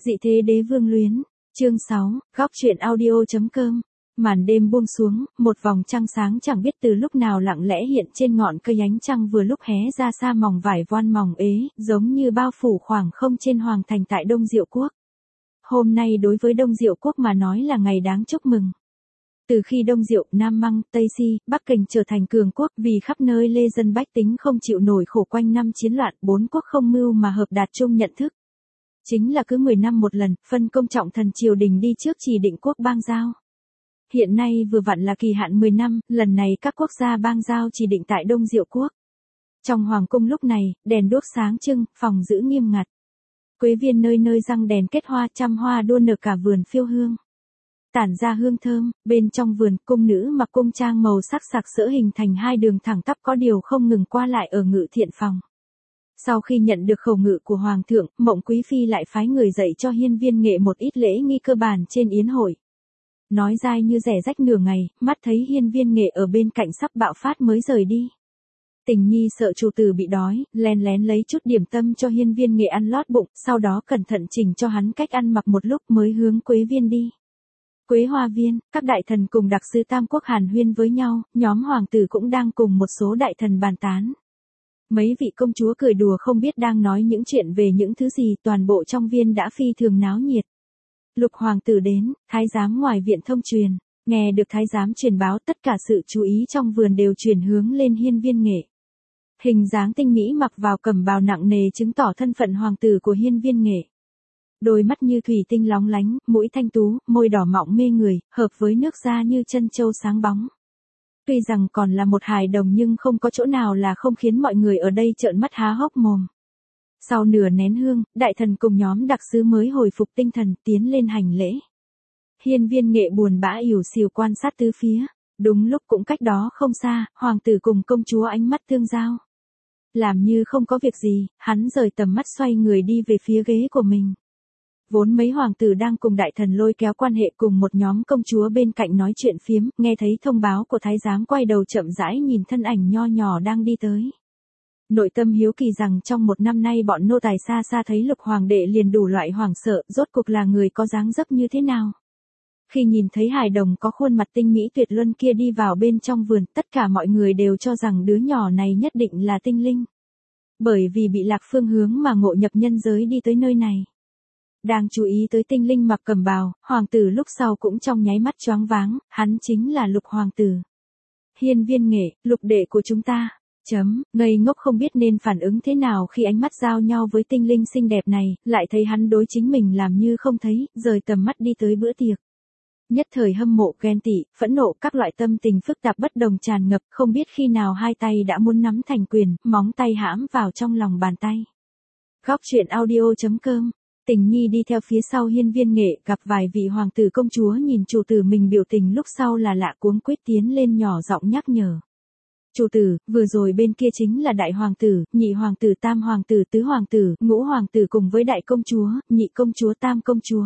Dị thế đế vương luyến, chương 6, góc truyện audio.com. Màn đêm buông xuống, một vòng trăng sáng chẳng biết từ lúc nào lặng lẽ hiện trên ngọn cây, ánh trăng vừa lúc hé ra xa mỏng vải voan mỏng ế, giống như bao phủ khoảng không trên hoàng thành tại Đông Diệu Quốc. Hôm nay đối với Đông Diệu Quốc mà nói là ngày đáng chúc mừng. Từ khi Đông Diệu, Nam Măng, Tây Si, Bắc Kình trở thành cường quốc, vì khắp nơi lê dân bách tính không chịu nổi khổ quanh năm chiến loạn, bốn quốc không mưu mà hợp đạt chung nhận thức. Chính là cứ 10 năm một lần, phân công trọng thần triều đình đi trước chỉ định quốc bang giao. Hiện nay vừa vặn là kỳ hạn 10 năm, lần này các quốc gia bang giao chỉ định tại Đông Diệu Quốc. Trong hoàng cung lúc này, đèn đuốc sáng trưng, phòng giữ nghiêm ngặt. Quế viên nơi nơi răng đèn kết hoa, trăm hoa đua nở cả vườn phiêu hương. Tản ra hương thơm, bên trong vườn, cung nữ mặc cung trang màu sắc sặc sỡ hình thành hai đường thẳng tắp có điều không ngừng qua lại ở ngự thiện phòng. Sau khi nhận được khẩu ngự của Hoàng thượng, Mộng Quý Phi lại phái người dạy cho Hiên Viên Nghệ một ít lễ nghi cơ bản trên yến hội. Nói dai như rẻ rách nửa ngày, mắt thấy Hiên Viên Nghệ ở bên cạnh sắp bạo phát mới rời đi. Tình Nhi sợ chủ tử bị đói, lén lén lấy chút điểm tâm cho Hiên Viên Nghệ ăn lót bụng, sau đó cẩn thận chỉnh cho hắn cách ăn mặc một lúc mới hướng Quế Viên đi. Quế Hoa Viên, các đại thần cùng đặc sứ Tam Quốc hàn huyên với nhau, nhóm hoàng tử cũng đang cùng một số đại thần bàn tán. Mấy vị công chúa cười đùa không biết đang nói những chuyện về những thứ gì, toàn bộ trong viên đã phi thường náo nhiệt. Lục hoàng tử đến, thái giám ngoài viện thông truyền, nghe được thái giám truyền báo, tất cả sự chú ý trong vườn đều chuyển hướng lên Hiên Viên Nghệ. Hình dáng tinh mỹ mặc vào cẩm bào nặng nề chứng tỏ thân phận hoàng tử của Hiên Viên Nghệ. Đôi mắt như thủy tinh lóng lánh, mũi thanh tú, môi đỏ mọng mê người, hợp với nước da như chân châu sáng bóng. Tuy rằng còn là một hài đồng nhưng không có chỗ nào là không khiến mọi người ở đây trợn mắt há hốc mồm. Sau nửa nén hương, đại thần cùng nhóm đặc sứ mới hồi phục tinh thần tiến lên hành lễ. Hiên Viên Nghệ buồn bã ỉu xìu quan sát tứ phía. Đúng lúc cũng cách đó không xa, hoàng tử cùng công chúa ánh mắt tương giao. Làm như không có việc gì, hắn rời tầm mắt xoay người đi về phía ghế của mình. Vốn mấy hoàng tử đang cùng đại thần lôi kéo quan hệ cùng một nhóm công chúa bên cạnh nói chuyện phiếm, nghe thấy thông báo của thái giám quay đầu chậm rãi nhìn thân ảnh nho nhỏ đang đi tới. Nội tâm hiếu kỳ rằng trong một năm nay bọn nô tài xa xa thấy Lục hoàng đệ liền đủ loại hoảng sợ, rốt cuộc là người có dáng dấp như thế nào. Khi nhìn thấy hài đồng có khuôn mặt tinh mỹ tuyệt luân kia đi vào bên trong vườn, tất cả mọi người đều cho rằng đứa nhỏ này nhất định là tinh linh. Bởi vì bị lạc phương hướng mà ngộ nhập nhân giới đi tới nơi này. Đang chú ý tới tinh linh mặc cẩm bào, hoàng tử lúc sau cũng trong nháy mắt choáng váng, hắn chính là Lục hoàng tử. Hiên Viên Nghệ, Lục đệ của chúng ta. Ngây ngốc không biết nên phản ứng thế nào khi ánh mắt giao nhau với tinh linh xinh đẹp này, lại thấy hắn đối chính mình làm như không thấy, rời tầm mắt đi tới bữa tiệc. Nhất thời hâm mộ, ghen tị, phẫn nộ, các loại tâm tình phức tạp bất đồng tràn ngập, không biết khi nào hai tay đã muốn nắm thành quyền, móng tay hãm vào trong lòng bàn tay. Góc truyện audio.com. Tình Nhi đi theo phía sau Hiên Viên Nghệ, gặp vài vị hoàng tử công chúa nhìn chủ tử mình biểu tình lúc sau là lạ cuống quýt tiến lên nhỏ giọng nhắc nhở. Chủ tử, vừa rồi bên kia chính là đại hoàng tử, nhị hoàng tử, tam hoàng tử, tứ hoàng tử, ngũ hoàng tử cùng với đại công chúa, nhị công chúa, tam công chúa.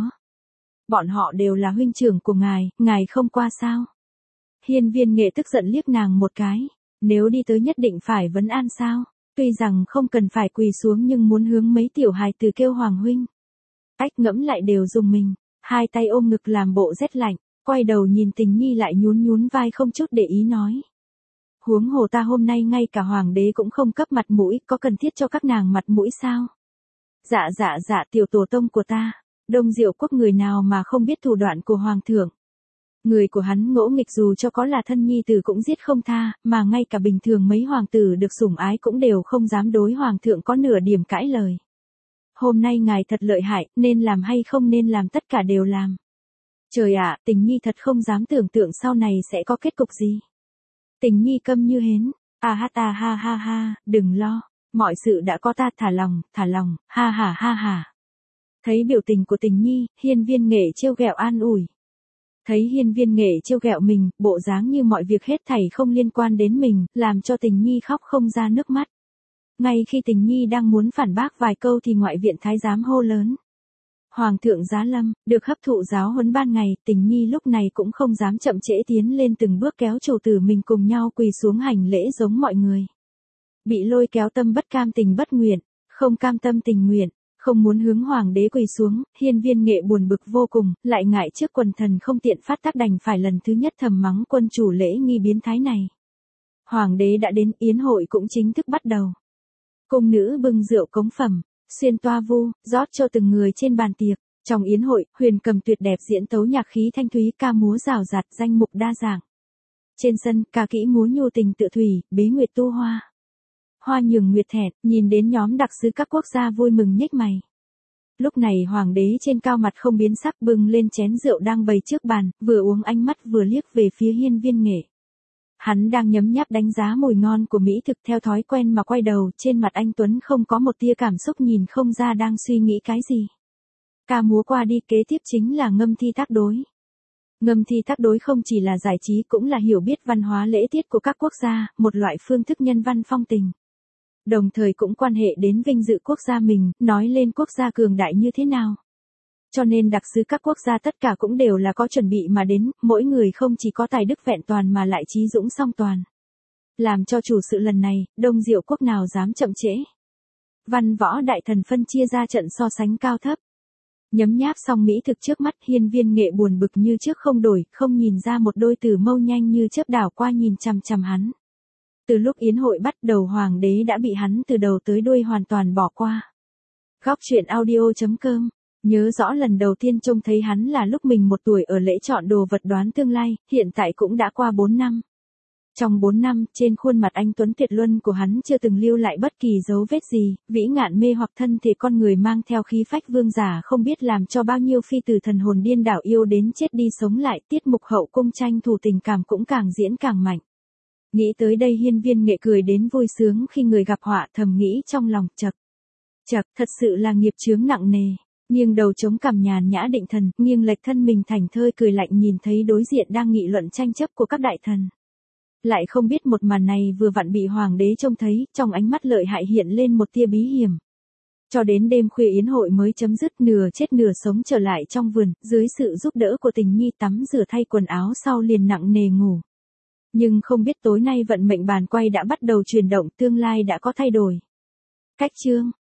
Bọn họ đều là huynh trưởng của ngài không qua sao? Hiên Viên Nghệ tức giận liếc nàng một cái, nếu đi tới nhất định phải vấn an sao? Tuy rằng không cần phải quỳ xuống nhưng muốn hướng mấy tiểu hài tử kêu hoàng huynh. Ách ngẫm lại đều dùng mình, hai tay ôm ngực làm bộ rét lạnh, quay đầu nhìn Tình Nhi lại nhún nhún vai không chút để ý nói. Huống hồ ta hôm nay ngay cả hoàng đế cũng không cấp mặt mũi, có cần thiết cho các nàng mặt mũi sao? Dạ tiểu tổ tông của ta, Đông Diệu Quốc người nào mà không biết thủ đoạn của hoàng thượng. Người của hắn ngỗ nghịch dù cho có là thân nhi tử cũng giết không tha, mà ngay cả bình thường mấy hoàng tử được sủng ái cũng đều không dám đối hoàng thượng có nửa điểm cãi lời. Hôm nay ngài thật lợi hại, nên làm hay không nên làm tất cả đều làm. Trời ạ, Tình Nhi thật không dám tưởng tượng sau này sẽ có kết cục gì. Tình Nhi câm như hến, ha, đừng lo, mọi sự đã có ta, thả lòng, ha. Thấy biểu tình của Tình Nhi, Hiên Viên Nghệ trêu ghẹo an ủi. Thấy Hiên Viên Nghệ trêu ghẹo mình, bộ dáng như mọi việc hết thảy không liên quan đến mình, làm cho Tình Nhi khóc không ra nước mắt. Ngay khi Tình Nhi đang muốn phản bác vài câu thì ngoại viện thái giám hô lớn. Hoàng thượng giá lâm, được hấp thụ giáo huấn ban ngày, Tình Nhi lúc này cũng không dám chậm trễ tiến lên từng bước kéo chủ tử mình cùng nhau quỳ xuống hành lễ giống mọi người. Bị lôi kéo tâm bất cam tình bất nguyện, không cam tâm tình nguyện, Không muốn hướng hoàng đế quỳ xuống, Hiên Viên Nghệ buồn bực vô cùng, lại ngại trước quần thần không tiện phát tác đành phải lần thứ nhất thầm mắng quân chủ lễ nghi biến thái này. Hoàng đế đã đến, yến hội cũng chính thức bắt đầu. Cung nữ bưng rượu cống phẩm, xuyên toa vu, rót cho từng người trên bàn tiệc. Trong yến hội, Huyền Cầm tuyệt đẹp diễn tấu nhạc khí thanh thúy, ca múa rào rạt, danh mục đa dạng. Trên sân, ca kỹ múa nhu tình tự thủy, bế nguyệt tu hoa. Hoa nhường nguyệt thẹn, nhìn đến nhóm đặc sứ các quốc gia vui mừng nhếch mày. Lúc này hoàng đế trên cao mặt không biến sắc bưng lên chén rượu đang bày trước bàn, vừa uống ánh mắt vừa liếc về phía Hiên Viên Nghệ. Hắn đang nhấm nháp đánh giá mùi ngon của mỹ thực theo thói quen mà quay đầu, trên mặt anh Tuấn không có một tia cảm xúc nhìn không ra đang suy nghĩ cái gì. Ca múa qua đi kế tiếp chính là ngâm thi tác đối. Ngâm thi tác đối không chỉ là giải trí cũng là hiểu biết văn hóa lễ tiết của các quốc gia, một loại phương thức nhân văn phong tình. Đồng thời cũng quan hệ đến vinh dự quốc gia mình, nói lên quốc gia cường đại như thế nào. Cho nên đặc sứ các quốc gia tất cả cũng đều là có chuẩn bị mà đến, mỗi người không chỉ có tài đức vẹn toàn mà lại trí dũng song toàn. Làm cho chủ sự lần này, Đông Diệu quốc nào dám chậm trễ. Văn võ đại thần phân chia ra trận so sánh cao thấp. Nhấm nháp xong mỹ thực trước mắt, Hiên Viên Nghệ buồn bực như trước không đổi, không nhìn ra một đôi tử mâu nhanh như chớp đảo qua nhìn chằm chằm hắn. Từ lúc yến hội bắt đầu hoàng đế đã bị hắn từ đầu tới đuôi hoàn toàn bỏ qua. Góc truyện audio.com. Nhớ rõ lần đầu tiên trông thấy hắn là lúc mình 1 tuổi ở lễ chọn đồ vật đoán tương lai, hiện tại cũng đã qua 4 năm. Trong 4 năm, trên khuôn mặt anh Tuấn tuyệt luân của hắn chưa từng lưu lại bất kỳ dấu vết gì, vĩ ngạn mê hoặc thân thể con người mang theo khí phách vương giả không biết làm cho bao nhiêu phi tử thần hồn điên đảo yêu đến chết đi sống lại, tiết mục hậu cung tranh thủ tình cảm cũng càng diễn càng mạnh. Nghĩ tới đây Hiên Viên Nghệ cười đến vui sướng khi người gặp họa, thầm nghĩ trong lòng, chậc, thật sự là nghiệp chướng nặng nề. Nghiêng đầu chống cằm nhàn nhã định thần, nghiêng lệch thân mình thảnh thơi cười lạnh nhìn thấy đối diện đang nghị luận tranh chấp của các đại thần. Lại không biết một màn này vừa vặn bị hoàng đế trông thấy, trong ánh mắt lợi hại hiện lên một tia bí hiểm. Cho đến đêm khuya yến hội mới chấm dứt, nửa chết nửa sống trở lại trong vườn, dưới sự giúp đỡ của tình nhi tắm rửa thay quần áo sau liền nặng nề ngủ. Nhưng không biết tối nay vận mệnh bàn quay đã bắt đầu chuyển động, tương lai đã có thay đổi. Cách chương